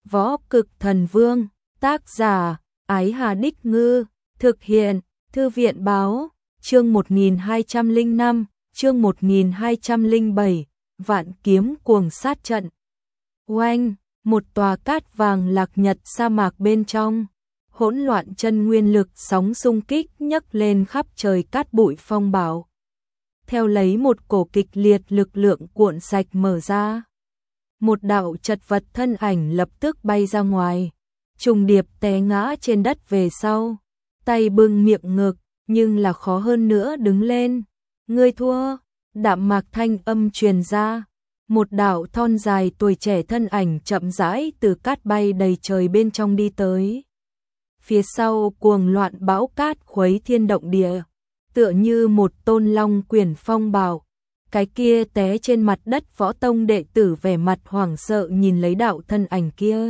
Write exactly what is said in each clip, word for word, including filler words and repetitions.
Võ Cực Thần Vương, tác giả, Ái Hà Đích Ngư, thực hiện, Thư viện Báo, chương một nghìn hai trăm lẻ năm, chương một nghìn hai trăm lẻ bảy, Vạn Kiếm Cuồng Sát Trận. Oanh, một tòa cát vàng lạc nhật sa mạc bên trong, hỗn loạn chân nguyên lực sóng xung kích nhấc lên khắp trời cát bụi phong bạo. Theo lấy một cổ kịch liệt lực lượng cuộn sạch mở ra. Một đạo chật vật thân ảnh lập tức bay ra ngoài, trùng điệp té ngã trên đất về sau, tay bưng miệng ngực, nhưng là khó hơn nữa đứng lên. Ngươi thua, đạm mạc thanh âm truyền ra, một đạo thon dài tuổi trẻ thân ảnh chậm rãi từ cát bay đầy trời bên trong đi tới. Phía sau cuồng loạn bão cát khuấy thiên động địa, tựa như một tôn long quyển phong bạo. Cái kia té trên mặt đất võ tông đệ tử vẻ mặt hoảng sợ nhìn lấy đạo thân ảnh kia.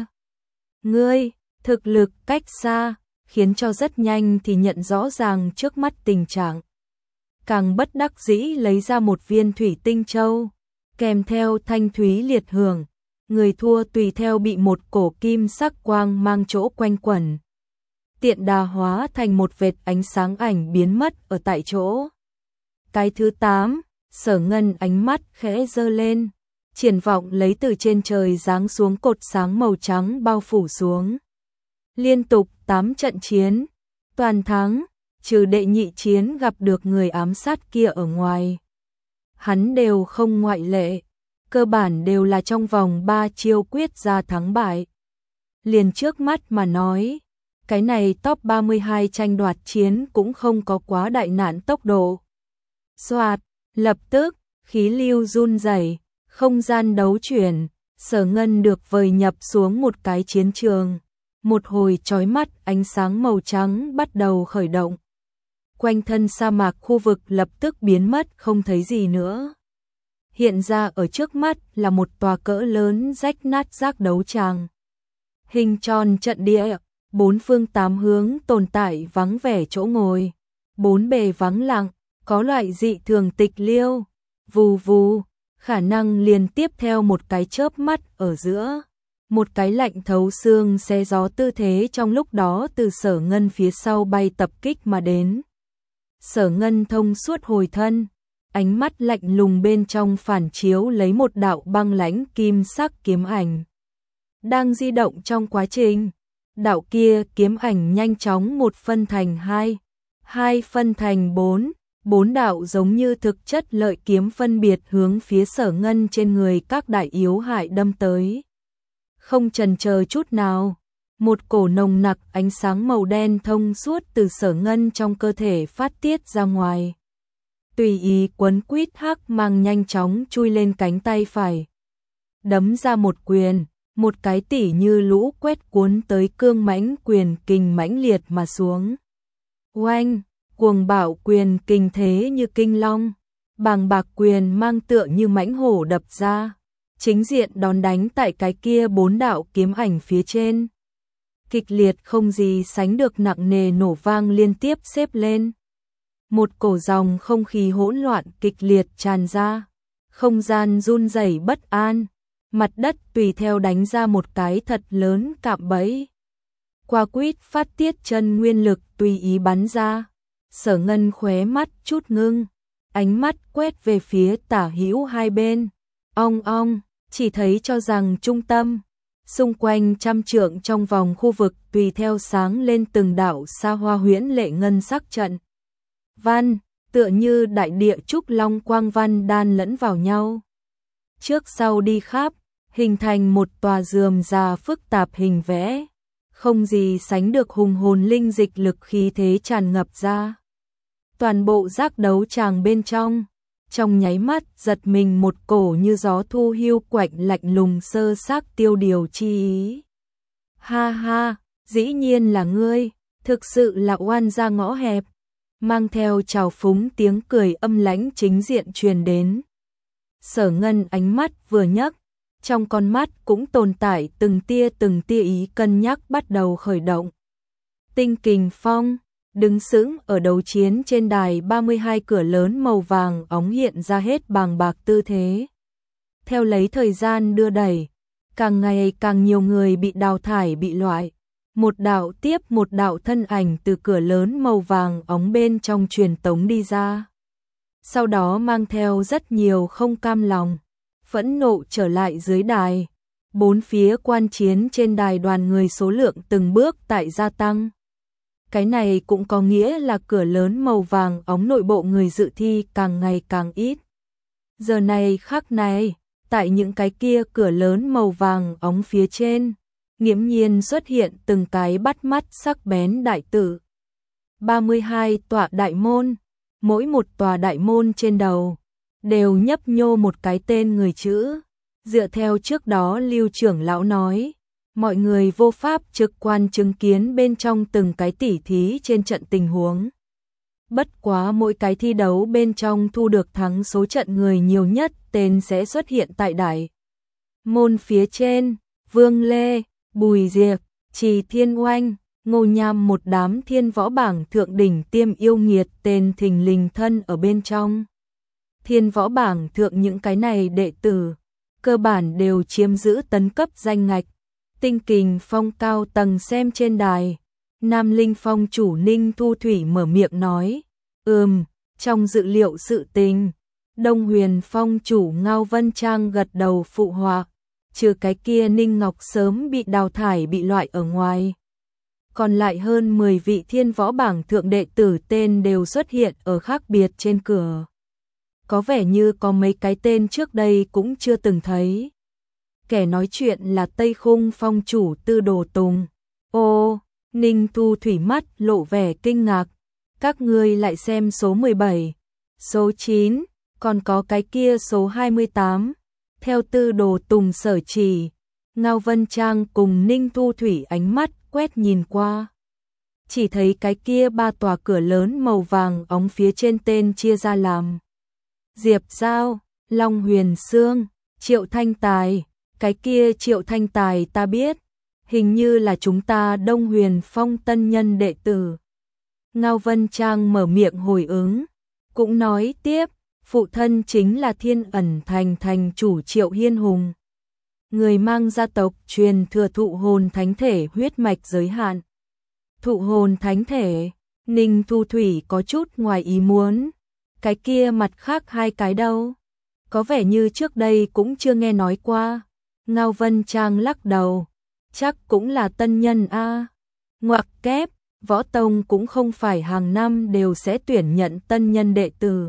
Ngươi, thực lực cách xa, khiến cho rất nhanh thì nhận rõ ràng trước mắt tình trạng. Càng bất đắc dĩ lấy ra một viên thủy tinh châu, kèm theo thanh thúy liệt hưởng, người thua tùy theo bị một cổ kim sắc quang mang chỗ quanh quẩn. Tiện đà hóa thành một vệt ánh sáng ảnh biến mất ở tại chỗ. Cái thứ tám, Sở Ngân ánh mắt khẽ giơ lên, triển vọng lấy từ trên trời giáng xuống cột sáng màu trắng bao phủ xuống. Liên tục tám trận chiến, toàn thắng, trừ đệ nhị chiến gặp được người ám sát kia ở ngoài. Hắn đều không ngoại lệ, cơ bản đều là trong vòng ba chiêu quyết ra thắng bại. Liền trước mắt mà nói, cái này top ba mươi hai tranh đoạt chiến cũng không có quá đại nạn tốc độ. Soạt, lập tức, khí lưu run rẩy, không gian đấu chuyển, Sở Ngân được vời nhập xuống một cái chiến trường. Một hồi chói mắt ánh sáng màu trắng bắt đầu khởi động. Quanh thân sa mạc khu vực lập tức biến mất không thấy gì nữa. Hiện ra ở trước mắt là một tòa cỡ lớn rách nát rác đấu tràng. Hình tròn trận địa, bốn phương tám hướng tồn tại vắng vẻ chỗ ngồi. Bốn bề vắng lặng, có loại dị thường tịch liêu. Vù vù, khả năng liền tiếp theo một cái chớp mắt ở giữa. Một cái lạnh thấu xương xé gió tư thế trong lúc đó từ Sở Ngân phía sau bay tập kích mà đến. Sở Ngân thông suốt hồi thân, ánh mắt lạnh lùng bên trong phản chiếu lấy một đạo băng lãnh kim sắc kiếm ảnh. Đang di động trong quá trình, đạo kia kiếm ảnh nhanh chóng một phân thành hai, hai phân thành bốn, bốn đạo giống như thực chất lợi kiếm phân biệt hướng phía Sở Ngân trên người các đại yếu hại đâm tới. Không chần chờ chút nào, một cổ nồng nặc ánh sáng màu đen thông suốt từ Sở Ngân trong cơ thể phát tiết ra ngoài. Tùy ý quấn quýt hắc mang nhanh chóng chui lên cánh tay phải. Đấm ra một quyền, một cái tỉ như lũ quét cuốn tới cương mãnh quyền kình mãnh liệt mà xuống. Oanh, cuồng bạo quyền kình thế như kinh long, bàng bạc quyền mang tựa như mãnh hổ đập ra. Chính diện đón đánh tại cái kia bốn đạo kiếm ảnh phía trên. Kịch liệt không gì sánh được nặng nề nổ vang liên tiếp xếp lên. Một cổ dòng không khí hỗn loạn kịch liệt tràn ra. Không gian run rẩy bất an. Mặt đất tùy theo đánh ra một cái thật lớn cạm bẫy. Qua quýt phát tiết chân nguyên lực tùy ý bắn ra. Sở Ngân khóe mắt chút ngưng. Ánh mắt quét về phía tả hữu hai bên. Ong ong, chỉ thấy cho rằng trung tâm, xung quanh trăm trượng trong vòng khu vực tùy theo sáng lên từng đạo xa hoa huyễn lệ ngân sắc trận. Văn, tựa như đại địa trúc long quang văn đan lẫn vào nhau. Trước sau đi khắp, hình thành một tòa rườm rà phức tạp hình vẽ, không gì sánh được hùng hồn linh dịch lực khí thế tràn ngập ra. Toàn bộ giác đấu tràng bên trong, trong nháy mắt giật mình một cổ như gió thu hiu quạnh lạnh lùng sơ xác tiêu điều chi ý. Ha ha, dĩ nhiên là ngươi, thực sự là oan ra ngõ hẹp. Mang theo trào phúng tiếng cười âm lãnh chính diện truyền đến. Sở Ngân ánh mắt vừa nhấc, trong con mắt cũng tồn tại từng tia từng tia ý cân nhắc bắt đầu khởi động. Tinh Kình Phong đứng sững ở đấu chiến trên đài ba mươi hai cửa lớn màu vàng óng hiện ra hết bàng bạc tư thế. Theo lấy thời gian đưa đẩy, càng ngày càng nhiều người bị đào thải bị loại. Một đạo tiếp một đạo thân ảnh từ cửa lớn màu vàng óng bên trong truyền tống đi ra. Sau đó mang theo rất nhiều không cam lòng, phẫn nộ trở lại dưới đài. Bốn phía quan chiến trên đài đoàn người số lượng từng bước tại gia tăng. Cái này cũng có nghĩa là cửa lớn màu vàng óng nội bộ người dự thi càng ngày càng ít. Giờ này khắc này, tại những cái kia cửa lớn màu vàng óng phía trên, nghiễm nhiên xuất hiện từng cái bắt mắt sắc bén đại tự. ba mươi hai tọa đại môn, mỗi một tòa đại môn trên đầu đều nhấp nhô một cái tên người chữ. Dựa theo trước đó Lưu trưởng lão nói, mọi người vô pháp trực quan chứng kiến bên trong từng cái tỉ thí trên trận tình huống. Bất quá mỗi cái thi đấu bên trong thu được thắng số trận người nhiều nhất tên sẽ xuất hiện tại đại môn phía trên. Vương Lê, Bùi Diệp, Trì Thiên Oanh, Ngô Nham một đám thiên võ bảng thượng đỉnh tiêm yêu nghiệt tên thình lình thân ở bên trong. Thiên võ bảng thượng những cái này đệ tử cơ bản đều chiếm giữ tấn cấp danh ngạch. Tinh Kình Phong cao tầng xem trên đài, Nam Linh Phong chủ Ninh Thu Thủy mở miệng nói, ừm, trong dự liệu sự tình. Đông Huyền Phong chủ Ngao Vân Trang gật đầu phụ họa, trừ cái kia Ninh Ngọc sớm bị đào thải bị loại ở ngoài. Còn lại hơn mười vị thiên võ bảng thượng đệ tử tên đều xuất hiện ở khác biệt trên cửa. Có vẻ như có mấy cái tên trước đây cũng chưa từng thấy. Kẻ nói chuyện là Tây Khung Phong chủ Tư Đồ Tùng. Ô, Ninh Thu Thủy mắt lộ vẻ kinh ngạc. Các ngươi lại xem số mười bảy, số chín, còn có cái kia số hai mươi tám. Theo Tư Đồ Tùng sở chỉ, Ngao Vân Trang cùng Ninh Thu Thủy ánh mắt quét nhìn qua. Chỉ thấy cái kia ba tòa cửa lớn màu vàng óng phía trên tên chia ra làm Diệp Giao, Long Huyền Sương, Triệu Thanh Tài. Cái kia Triệu Thanh Tài ta biết, hình như là chúng ta Đông Huyền Phong tân nhân đệ tử. Ngao Vân Trang mở miệng hồi ứng, cũng nói tiếp, phụ thân chính là Thiên Ẩn Thành thành chủ Triệu Hiên Hùng. Người mang gia tộc truyền thừa thụ hồn thánh thể huyết mạch giới hạn. Thụ hồn thánh thể, Ninh Thu Thủy có chút ngoài ý muốn. Cái kia mặt khác hai cái đâu? Có vẻ như trước đây cũng chưa nghe nói qua. Ngao Vân Trang lắc đầu, chắc cũng là tân nhân a. Ngoặc kép, võ tông cũng không phải hàng năm đều sẽ tuyển nhận tân nhân đệ tử.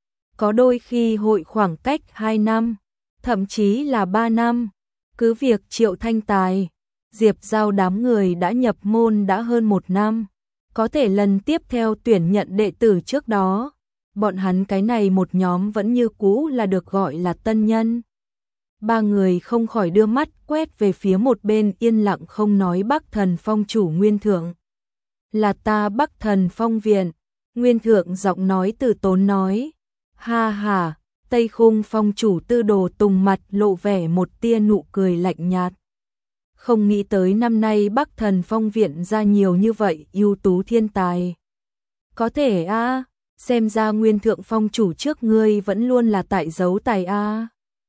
Có đôi khi hội khoảng cách hai năm, thậm chí là ba năm. Cứ việc Triệu Thanh Tài, Diệp Giao đám người đã nhập môn đã hơn một năm, có thể lần tiếp theo tuyển nhận đệ tử trước đó, bọn hắn cái này một nhóm vẫn như cũ là được gọi là tân nhân. Ba người không khỏi đưa mắt quét về phía một bên yên lặng không nói Bắc Thần Phong chủ Nguyên Thượng. Là ta Bắc Thần Phong viện. Nguyên Thượng giọng nói từ tốn nói. Ha ha, Tây Khung Phong chủ Tư Đồ Tùng mặt lộ vẻ một tia nụ cười lạnh nhạt. Không nghĩ tới năm nay Bắc Thần Phong viện ra nhiều như vậy ưu tú thiên tài. Có thể a, à, xem ra Nguyên Thượng Phong chủ trước ngươi vẫn luôn là tại giấu tài a. À.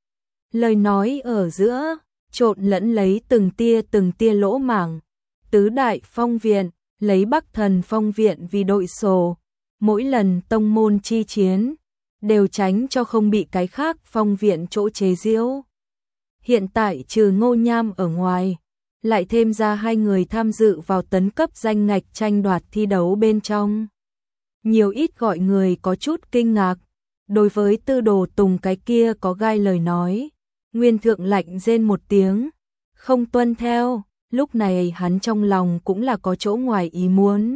Lời nói ở giữa, trộn lẫn lấy từng tia từng tia lỗ mảng. Tứ đại phong viện, lấy Bắc Thần Phong viện vì đội sổ. Mỗi lần tông môn chi chiến, đều tránh cho không bị cái khác phong viện chỗ chế giễu. Hiện tại trừ Ngô Nham ở ngoài, lại thêm ra hai người tham dự vào tấn cấp danh ngạch tranh đoạt thi đấu bên trong. Nhiều ít gọi người có chút kinh ngạc. Đối với Tư Đồ Tùng cái kia có gai lời nói, Nguyên Thượng lạnh rên một tiếng, không tuân theo. Lúc này hắn trong lòng cũng là có chỗ ngoài ý muốn.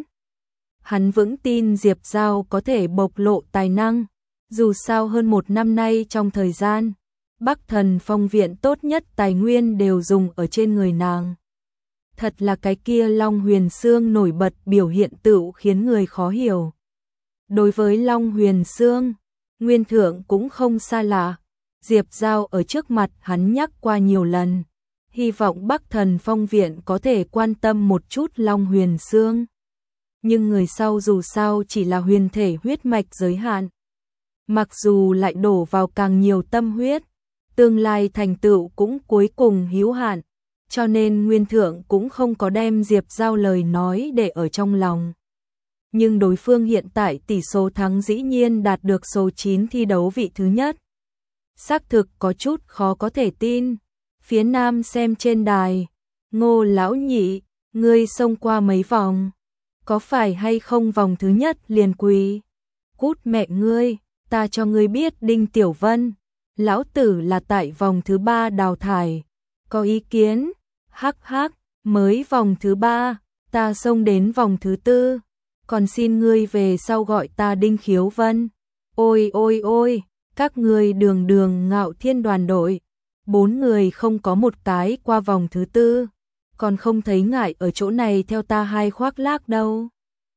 Hắn vững tin Diệp Giao có thể bộc lộ tài năng. Dù sao hơn một năm nay trong thời gian, Bắc Thần Phong viện tốt nhất tài nguyên đều dùng ở trên người nàng. Thật là cái kia Long Huyền Sương nổi bật biểu hiện tựu khiến người khó hiểu. Đối với Long Huyền Sương, Nguyên Thượng cũng không xa lạ. Diệp Giao ở trước mặt hắn nhắc qua nhiều lần. Hy vọng Bắc Thần Phong viện có thể quan tâm một chút Long Huyền Sương. Nhưng người sau dù sao chỉ là huyền thể huyết mạch giới hạn. Mặc dù lại đổ vào càng nhiều tâm huyết, tương lai thành tựu cũng cuối cùng hữu hạn, cho nên Nguyên Thượng cũng không có đem Diệp Giao lời nói để ở trong lòng. Nhưng đối phương hiện tại tỷ số thắng dĩ nhiên đạt được số chín thi đấu vị thứ nhất. Xác thực có chút khó có thể tin. Phía nam xem trên đài, Ngô lão nhị, ngươi xông qua mấy vòng, có phải hay không vòng thứ nhất liền quỳ? Cút mẹ ngươi, ta cho ngươi biết Đinh Tiểu Vân, lão tử là tại vòng thứ ba đào thải, có ý kiến? Hắc hắc, mới vòng thứ ba, ta xông đến vòng thứ tư, còn xin ngươi về sau gọi ta Đinh Khiếu Vân. Ôi ôi ôi, các ngươi đường đường Ngạo Thiên đoàn đội, bốn người không có một cái qua vòng thứ tư, còn không thấy ngại ở chỗ này theo ta hai khoác lác đâu.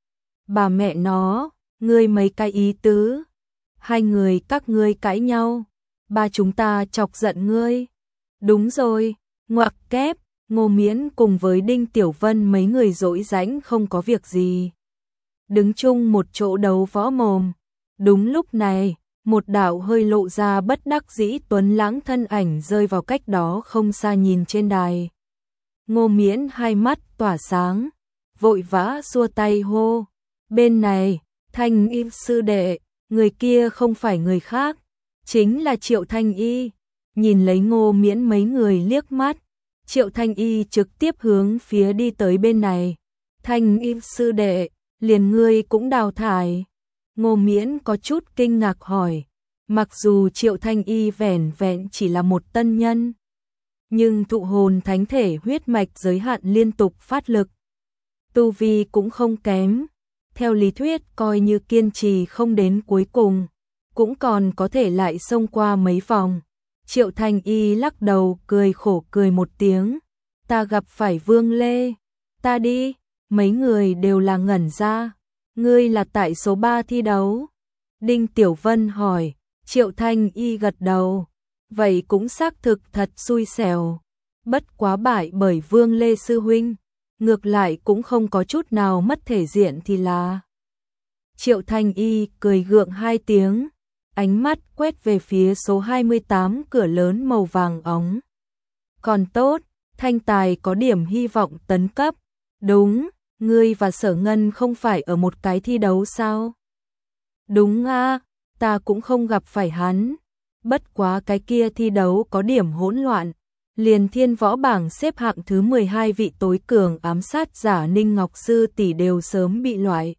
Bà mẹ nó, ngươi mấy cái ý tứ, hai người các ngươi cãi nhau, ba chúng ta chọc giận ngươi. Đúng rồi, ngoặc kép, Ngô Miễn cùng với Đinh Tiểu Vân mấy người rỗi rãnh không có việc gì, đứng chung một chỗ đấu võ mồm. Đúng lúc này, một đạo hơi lộ ra bất đắc dĩ tuấn lãng thân ảnh rơi vào cách đó không xa nhìn trên đài. Ngô Miễn hai mắt tỏa sáng, vội vã xua tay hô, bên này, Thanh Y sư đệ, người kia không phải người khác, chính là Triệu Thanh Y. Nhìn lấy Ngô Miễn mấy người liếc mắt, Triệu Thanh Y trực tiếp hướng phía đi tới bên này. Thanh Y sư đệ, liền ngươi cũng đào thải. Ngô Miễn có chút kinh ngạc hỏi, mặc dù Triệu Thanh Y vẻn vẹn chỉ là một tân nhân, nhưng thụ hồn thánh thể huyết mạch giới hạn liên tục phát lực, tu vi cũng không kém. Theo lý thuyết coi như kiên trì không đến cuối cùng, cũng còn có thể lại xông qua mấy vòng. Triệu Thanh Y lắc đầu cười khổ cười một tiếng, ta gặp phải Vương Lê, ta đi, mấy người đều là ngẩn ra, ngươi là tại số ba thi đấu. Đinh Tiểu Vân hỏi, Triệu Thanh Y gật đầu, vậy cũng xác thực thật xui xẻo, bất quá bại bởi Vương Lê sư huynh, ngược lại cũng không có chút nào mất thể diện thì là. Triệu Thanh Y cười gượng hai tiếng, ánh mắt quét về phía số hai mươi tám cửa lớn màu vàng óng. Còn tốt, Thanh Tài có điểm hy vọng tấn cấp. Đúng, ngươi và Sở Ngân không phải ở một cái thi đấu sao? Đúng a, ta cũng không gặp phải hắn. Bất quá cái kia thi đấu có điểm hỗn loạn, liền thiên võ bảng xếp hạng thứ mười hai vị tối cường ám sát giả Ninh Ngọc Sư tỷ đều sớm bị loại.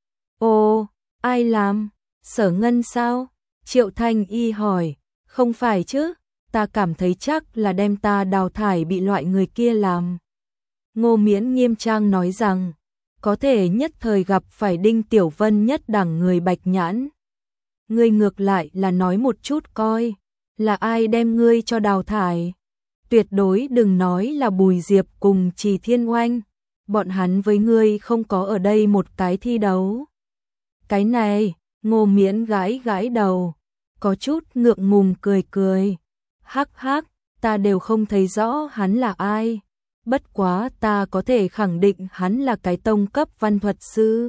Ồ, ai làm? Sở Ngân sao? Triệu Thanh Y hỏi, không phải chứ, ta cảm thấy chắc là đem ta đào thải bị loại người kia làm. Ngô Miễn nghiêm trang nói rằng, có thể nhất thời gặp phải Đinh Tiểu Vân nhất đẳng người bạch nhãn. Ngươi ngược lại là nói một chút coi, là ai đem ngươi cho đào thải? Tuyệt đối đừng nói là Bùi Diệp cùng Trì Thiên Oanh, bọn hắn với ngươi không có ở đây một cái thi đấu. Cái này, Ngô Miễn gãi gãi đầu, có chút ngượng ngùng cười cười. Hắc hắc, ta đều không thấy rõ hắn là ai. Bất quá ta có thể khẳng định hắn là cái tông cấp văn thuật sư.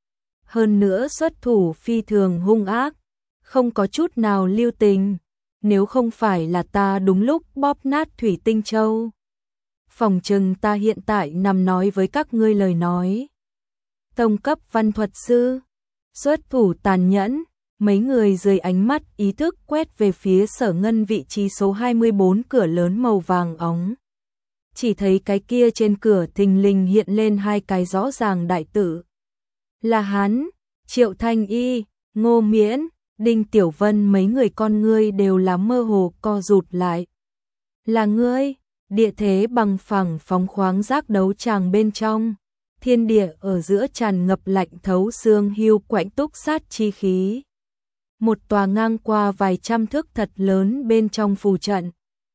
Hơn nữa xuất thủ phi thường hung ác, không có chút nào lưu tình. Nếu không phải là ta đúng lúc bóp nát thủy tinh châu, phòng chừng ta hiện tại nằm nói với các ngươi lời nói. Tông cấp văn thuật sư, xuất thủ tàn nhẫn. Mấy người dưới ánh mắt ý thức quét về phía Sở Ngân vị trí số hai mươi bốn cửa lớn màu vàng óng. Chỉ thấy cái kia trên cửa thình lình hiện lên hai cái rõ ràng đại tự. Là hắn, Triệu Thanh Y, Ngô Miễn, Đinh Tiểu Vân mấy người con ngươi đều là mơ hồ co rụt lại. Là ngươi, địa thế bằng phẳng phóng khoáng giác đấu tràng bên trong. Thiên địa ở giữa tràn ngập lạnh thấu xương hưu quạnh túc sát chi khí. Một tòa ngang qua vài trăm thước thật lớn bên trong phù trận.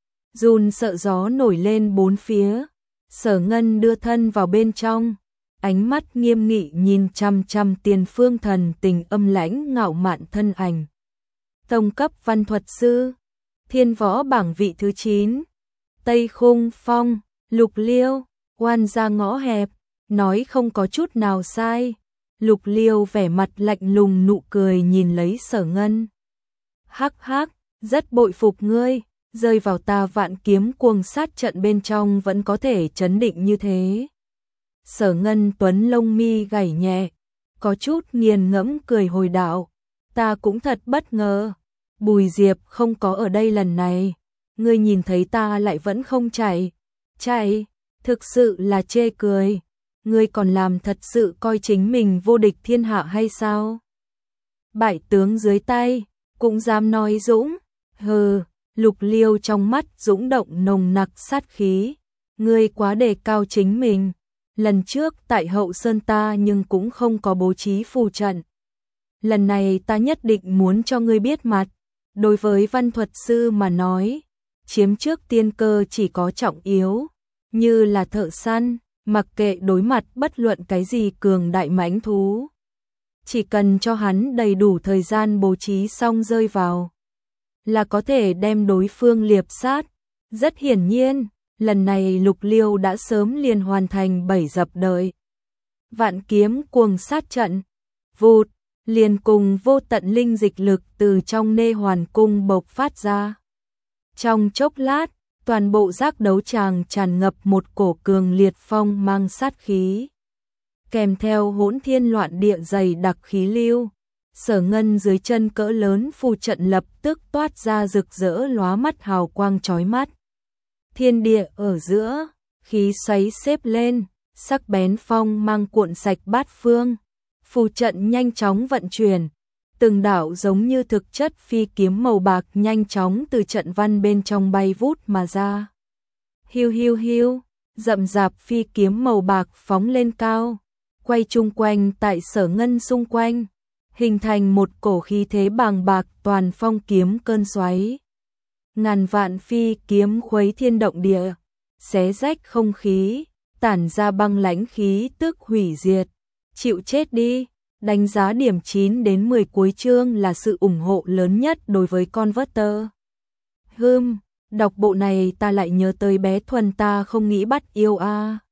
Run sợ gió nổi lên bốn phía. Sở Ngân đưa thân vào bên trong, ánh mắt nghiêm nghị nhìn chăm chăm Tiền Phương Thần Tình âm lãnh ngạo mạn thân ảnh. Tông cấp văn thuật sư, thiên võ bảng vị thứ chín, Tây Khung Phong, Lục Liêu, oan ra ngõ hẹp, nói không có chút nào sai. Lục Liêu vẻ mặt lạnh lùng nụ cười nhìn lấy Sở Ngân. Hắc hắc, rất bội phục ngươi, rơi vào ta vạn kiếm cuồng sát trận bên trong vẫn có thể chấn định như thế. Sở Ngân Tuấn lông mi gảy nhẹ, có chút nghiền ngẫm cười hồi đạo, ta cũng thật bất ngờ, Bùi Diệp không có ở đây lần này, ngươi nhìn thấy ta lại vẫn không chạy, chạy, thực sự là chê cười, ngươi còn làm thật sự coi chính mình vô địch thiên hạ hay sao? Bại tướng dưới tay, cũng dám nói dũng, hừ, Lục Liêu trong mắt dũng động nồng nặc sát khí, ngươi quá đề cao chính mình. Lần trước tại Hậu Sơn ta nhưng cũng không có bố trí phù trận. Lần này ta nhất định muốn cho ngươi biết mặt. Đối với văn thuật sư mà nói, chiếm trước tiên cơ chỉ có trọng yếu, như là thợ săn, mặc kệ đối mặt bất luận cái gì cường đại mãnh thú. Chỉ cần cho hắn đầy đủ thời gian bố trí xong rơi vào, là có thể đem đối phương liệp sát. Rất hiển nhiên, lần này Lục Liêu đã sớm liền hoàn thành bảy dập đời. Vạn kiếm cuồng sát trận, vụt, liền cùng vô tận linh dịch lực từ trong nê hoàn cung bộc phát ra. Trong chốc lát, toàn bộ giác đấu tràng tràn ngập một cổ cường liệt phong mang sát khí. Kèm theo hỗn thiên loạn địa dày đặc khí lưu, Sở Ngân dưới chân cỡ lớn phù trận lập tức toát ra rực rỡ lóa mắt hào quang chói mắt. Thiên địa ở giữa, khí xoáy xếp lên, sắc bén phong mang cuộn sạch bát phương. Phù trận nhanh chóng vận chuyển, từng đạo giống như thực chất phi kiếm màu bạc nhanh chóng từ trận văn bên trong bay vút mà ra. Hiu hiu hiu, rậm rạp phi kiếm màu bạc phóng lên cao, quay chung quanh tại Sở Ngân xung quanh, hình thành một cổ khí thế bàng bạc toàn phong kiếm cơn xoáy. Ngàn vạn phi kiếm khuấy thiên động địa, xé rách không khí, tản ra băng lãnh khí tức hủy diệt. Chịu chết đi, đánh giá điểm chín đến mười cuối chương là sự ủng hộ lớn nhất đối với Converter. Hừm, đọc bộ này ta lại nhớ tới bé Thuần ta không nghĩ bắt yêu a. À.